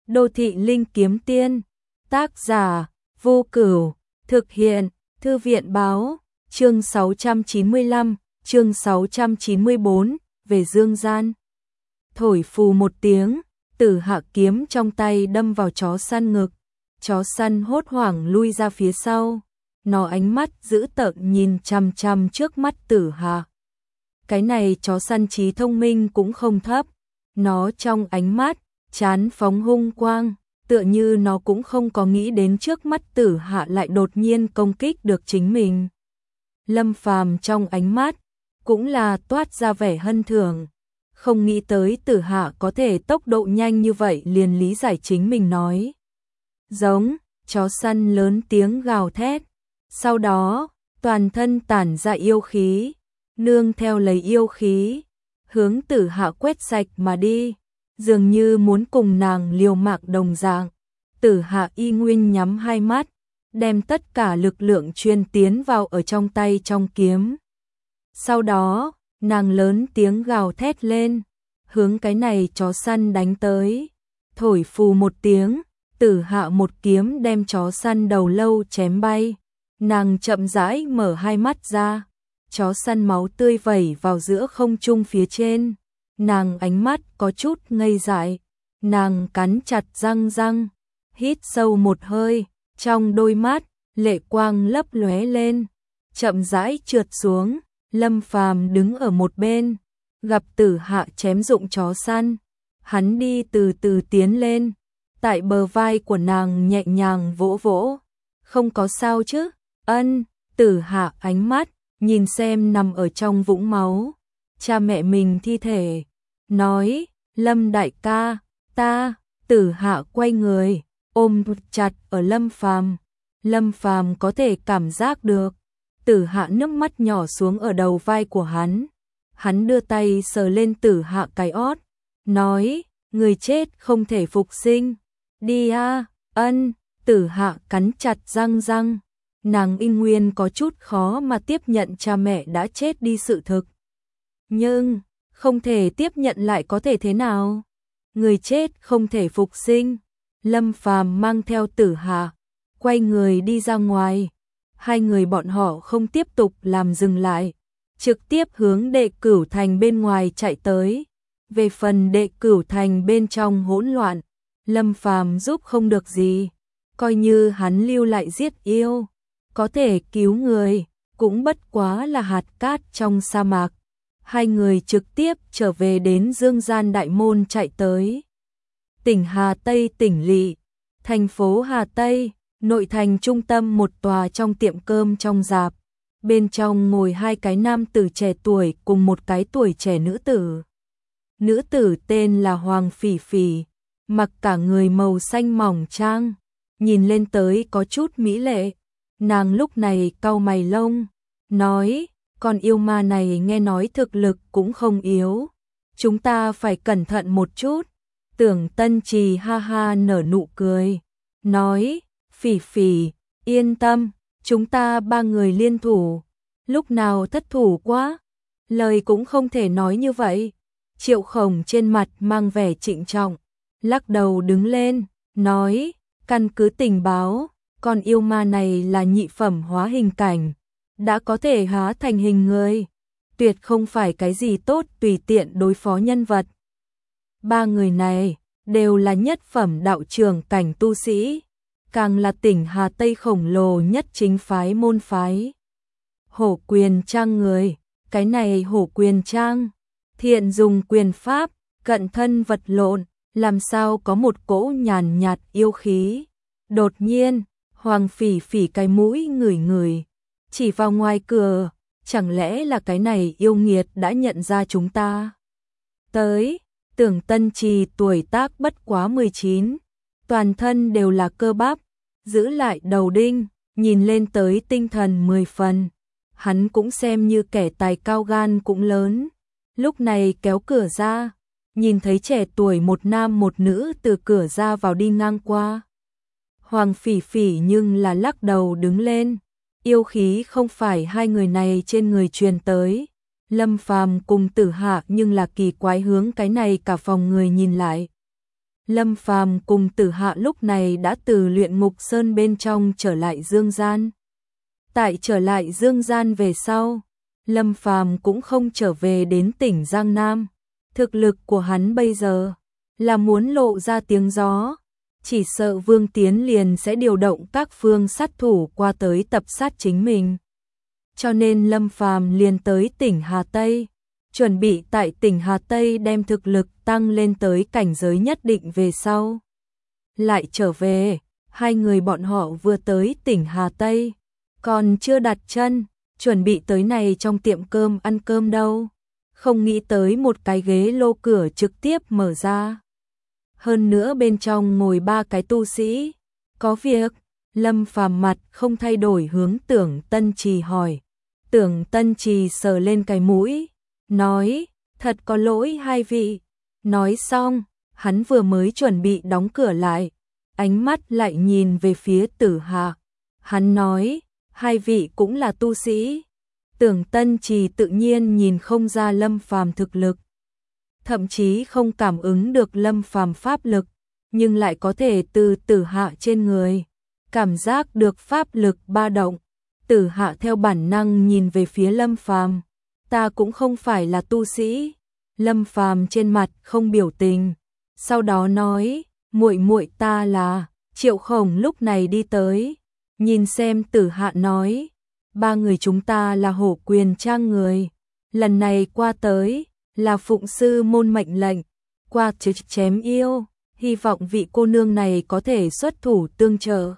Đô thị linh kiếm tiên, tác giả, Vô Cửu, thực hiện, Thư viện báo, chương 695, chương 694, về dương gian. Thổi phù một tiếng, Tử Hạ kiếm trong tay đâm vào chó săn ngực, chó săn hốt hoảng lui ra phía sau, nó ánh mắt dữ tợn nhìn chằm chằm trước mắt Tử Hạ. Cái này chó săn trí thông minh cũng không thấp, nó trong ánh mắt chán phóng hung quang, tựa như nó cũng không có nghĩ đến trước mắt Tử Hạ lại đột nhiên công kích được chính mình. Lâm Phàm trong ánh mắt cũng là toát ra vẻ hân thường, không nghĩ tới Tử Hạ có thể tốc độ nhanh như vậy, liền lý giải chính mình nói. Giống, chó săn lớn tiếng gào thét, sau đó toàn thân tản ra yêu khí, nương theo lấy yêu khí, hướng Tử Hạ quét sạch mà đi, dường như muốn cùng nàng liều mạng đồng dạng. Tử Hạ y nguyên nhắm hai mắt, đem tất cả lực lượng truyền tiến vào ở trong tay trong kiếm. Sau đó, nàng lớn tiếng gào thét lên, hướng cái này chó săn đánh tới. Thổi phù một tiếng, Tử Hạ một kiếm đem chó săn đầu lâu chém bay. Nàng chậm rãi mở hai mắt ra, chó săn máu tươi vẩy vào giữa không trung phía trên. Nàng ánh mắt có chút ngây dại, nàng cắn chặt răng, hít sâu một hơi, trong đôi mắt lệ quang lấp lóe lên, chậm rãi trượt xuống. Lâm Phàm đứng ở một bên, gặp Tử Hạ chém dụng chó săn, hắn đi từ từ tiến lên, tại bờ vai của nàng nhẹ nhàng vỗ vỗ. Không có sao chứ? Ân. Tử Hạ ánh mắt nhìn xem nằm ở trong vũng máu cha mẹ mình thi thể, nói, Lâm đại ca, ta. Tử Hạ quay người, ôm chặt ở Lâm Phàm. Lâm Phàm có thể cảm giác được Tử Hạ nước mắt nhỏ xuống ở đầu vai của hắn. Hắn đưa tay sờ lên Tử Hạ cái ót, nói, người chết không thể phục sinh, đi a. Ân. Tử Hạ cắn chặt răng, nàng in nguyên có chút khó mà tiếp nhận cha mẹ đã chết đi sự thực. Nhưng, không thể tiếp nhận lại có thể thế nào? Người chết không thể phục sinh. Lâm Phàm mang theo Tử Hạ, quay người đi ra ngoài. Hai người bọn họ không tiếp tục làm dừng lại, trực tiếp hướng Đệ Cửu Thành bên ngoài chạy tới. Về phần Đệ Cửu Thành bên trong hỗn loạn, Lâm Phàm giúp không được gì, coi như hắn lưu lại giết yêu, có thể cứu người, cũng bất quá là hạt cát trong sa mạc. Hai người trực tiếp trở về đến Dương Gian đại môn chạy tới. Tỉnh Hà Tây, tỉnh lỵ, thành phố Hà Tây, nội thành trung tâm một tòa trong tiệm cơm trong rạp. Bên trong ngồi hai cái nam tử trẻ tuổi cùng một cái tuổi trẻ nữ tử. Nữ tử tên là Hoàng Phỉ Phỉ, mặc cả người màu xanh mỏng trang, nhìn lên tới có chút mỹ lệ. Nàng lúc này cau mày lông, nói, con yêu ma này nghe nói thực lực cũng không yếu, chúng ta phải cẩn thận một chút. Tưởng Tân Trì ha ha nở nụ cười, nói, Phỉ Phỉ, yên tâm, chúng ta ba người liên thủ, lúc nào thất thủ quá. Lời cũng không thể nói như vậy. Triệu Khổng trên mặt mang vẻ trịnh trọng, lắc đầu đứng lên, nói, căn cứ tình báo, con yêu ma này là nhị phẩm hóa hình cảnh, đã có thể hóa thành hình người, tuyệt không phải cái gì tốt tùy tiện đối phó nhân vật. Ba người này đều là nhất phẩm đạo trường cảnh tu sĩ, càng là tỉnh Hà Tây khổng lồ nhất chính phái môn phái. Hổ Quyền Trang người, cái này Hổ Quyền Trang, thiện dùng quyền pháp, cận thân vật lộn, làm sao có một cỗ nhàn nhạt yêu khí. Đột nhiên, Hoàng Phỉ Phỉ cái mũi ngửi, chỉ vào ngoài cửa, chẳng lẽ là cái này yêu nghiệt đã nhận ra chúng ta? Tới. Tưởng Tân Trì tuổi tác bất quá 19, toàn thân đều là cơ bắp, giữ lại đầu đinh, nhìn lên tới tinh thần 10 phần. Hắn cũng xem như kẻ tài cao gan cũng lớn. Lúc này kéo cửa ra, nhìn thấy trẻ tuổi một nam một nữ từ cửa ra vào đi ngang qua. Hoàng Phỉ Phỉ nhưng là lắc đầu đứng lên, yêu khí không phải hai người này trên người truyền tới. Lâm Phàm cùng Tử Hạ nhưng là kỳ quái hướng cái này cả phòng người nhìn lại. Lâm Phàm cùng Tử Hạ lúc này đã từ luyện ngục sơn bên trong trở lại dương gian. Tại trở lại dương gian về sau, Lâm Phàm cũng không trở về đến tỉnh Giang Nam. Thực lực của hắn bây giờ là muốn lộ ra tiếng gió, chỉ sợ Vương Tiến liền sẽ điều động các phương sát thủ qua tới tập sát chính mình. Cho nên Lâm Phàm liền tới tỉnh Hà Tây, chuẩn bị tại tỉnh Hà Tây đem thực lực tăng lên tới cảnh giới nhất định về sau. Lại trở về, hai người bọn họ vừa tới tỉnh Hà Tây, còn chưa đặt chân, chuẩn bị tới này trong tiệm cơm ăn cơm đâu. Không nghĩ tới một cái ghế lô cửa trực tiếp mở ra. Hơn nữa bên trong ngồi ba cái tu sĩ. Có việc, Lâm Phàm mặt không thay đổi hướng Tưởng Tân Trì hỏi. Tưởng Tân Trì sờ lên cái mũi, nói, thật có lỗi hai vị. Nói xong, hắn vừa mới chuẩn bị đóng cửa lại, ánh mắt lại nhìn về phía Tử Hạ. Hắn nói, hai vị cũng là tu sĩ. Tưởng Tân Trì tự nhiên nhìn không ra Lâm Phàm thực lực, thậm chí không cảm ứng được Lâm Phàm pháp lực, nhưng lại có thể từ Tử Hạ trên người cảm giác được pháp lực ba động. Tử Hạ theo bản năng nhìn về phía Lâm Phàm. Ta cũng không phải là tu sĩ. Lâm Phàm trên mặt không biểu tình, sau đó nói, muội muội ta là. Triệu Khổng lúc này đi tới, nhìn xem Tử Hạ nói, ba người chúng ta là Hổ Quyền Trang người, lần này qua tới là phụng sư môn mệnh lệnh, qua chém yêu, hy vọng vị cô nương này có thể xuất thủ tương trợ.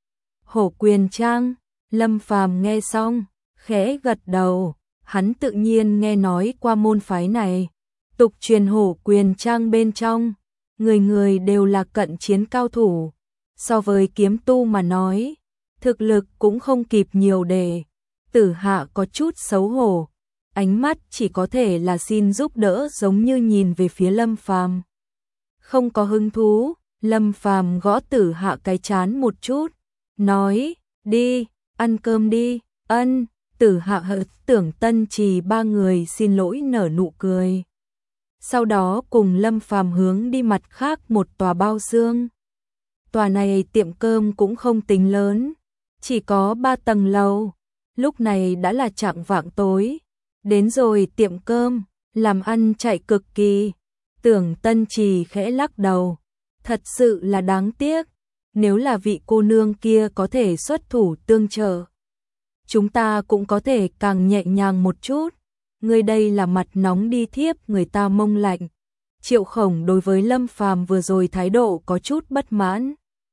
Hổ Quyền Trang, Lâm Phàm nghe xong, khẽ gật đầu, hắn tự nhiên nghe nói qua môn phái này. Tục truyền Hổ Quyền Trang bên trong, người người đều là cận chiến cao thủ, so với kiếm tu mà nói, thực lực cũng không kịp nhiều để. Tử Hạ có chút xấu hổ, ánh mắt chỉ có thể là xin giúp đỡ giống như nhìn về phía Lâm Phàm. Không có hứng thú, Lâm Phàm gõ Tử Hạ cái trán một chút, nói, đi, ăn cơm đi. Ân. Tử Hạ hợp Tưởng Tân Trì ba người xin lỗi nở nụ cười. Sau đó cùng Lâm Phàm hướng đi mặt khác một tòa bao xương. Tòa này tiệm cơm cũng không tính lớn, chỉ có 3 tầng lầu. Lúc này đã là chạng vạng tối, đến rồi tiệm cơm, làm ăn chạy cực kỳ. Tưởng Tân Trì khẽ lắc đầu, thật sự là đáng tiếc, nếu là vị cô nương kia có thể xuất thủ tương trợ, chúng ta cũng có thể càng nhẹ nhàng một chút. Người đây là mặt nóng đi thiếp người ta mông lạnh. Triệu Khổng đối với Lâm Phàm vừa rồi thái độ có chút bất mãn.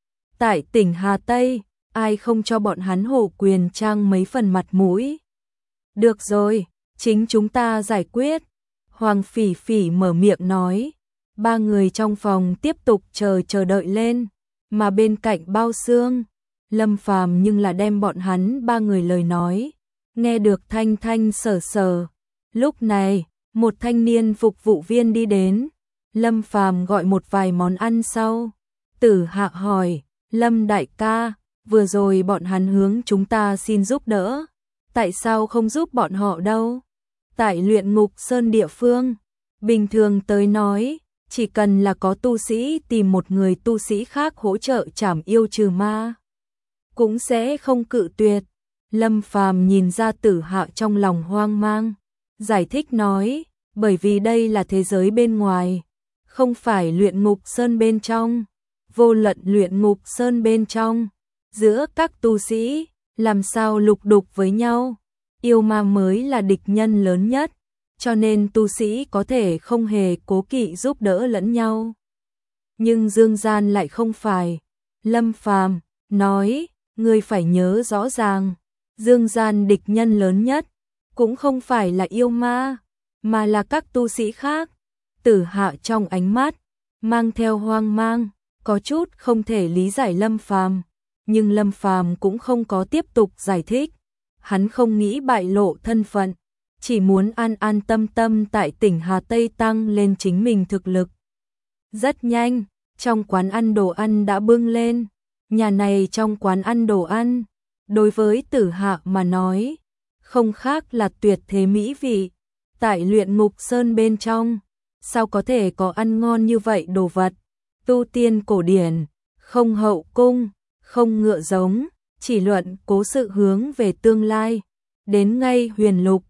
Tại tỉnh Hà Tây, ai không cho bọn hắn Hổ Quyền Trang mấy phần mặt mũi. Được rồi, chính chúng ta giải quyết. Hoàng Phỉ Phỉ mở miệng nói. Ba người trong phòng tiếp tục chờ đợi lên, mà bên cạnh bao xương, Lâm Phàm nhưng là đem bọn hắn ba người lời nói nghe được thanh thanh sở sở. Lúc này, một thanh niên phục vụ viên đi đến, Lâm Phàm gọi một vài món ăn sau. Tử Hạ hỏi, Lâm đại ca, vừa rồi bọn hắn hướng chúng ta xin giúp đỡ, tại sao không giúp bọn họ đâu? Tại luyện ngục sơn địa phương, bình thường tới nói, chỉ cần là có tu sĩ tìm một người tu sĩ khác hỗ trợ trảm yêu trừ ma, cũng sẽ không cự tuyệt. Lâm Phàm nhìn ra Tử Hạ trong lòng hoang mang, giải thích nói, bởi vì đây là thế giới bên ngoài, không phải luyện ngục sơn bên trong. Vô luận luyện ngục sơn bên trong, giữa các tu sĩ, làm sao lục đục với nhau, yêu ma mới là địch nhân lớn nhất, cho nên tu sĩ có thể không hề cố kỵ giúp đỡ lẫn nhau. Nhưng dương gian lại không phải. Lâm Phàm nói, ngươi phải nhớ rõ ràng, dương gian địch nhân lớn nhất cũng không phải là yêu ma, mà là các tu sĩ khác. Tử Hạ trong ánh mắt mang theo hoang mang, có chút không thể lý giải Lâm Phàm, nhưng Lâm Phàm cũng không có tiếp tục giải thích. Hắn không nghĩ bại lộ thân phận, chỉ muốn an an tâm tâm tại tỉnh Hà Tây tăng lên chính mình thực lực. Rất nhanh, trong quán ăn đồ ăn đã bưng lên. Nhà này trong quán ăn đồ ăn, đối với Tử Hạ mà nói, không khác là tuyệt thế mỹ vị. Tại luyện ngục sơn bên trong, sao có thể có ăn ngon như vậy đồ vật? tu tiên cổ điển, không hậu cung, không ngựa giống, chỉ luận cố sự hướng về tương lai. Đến ngay huyền lục,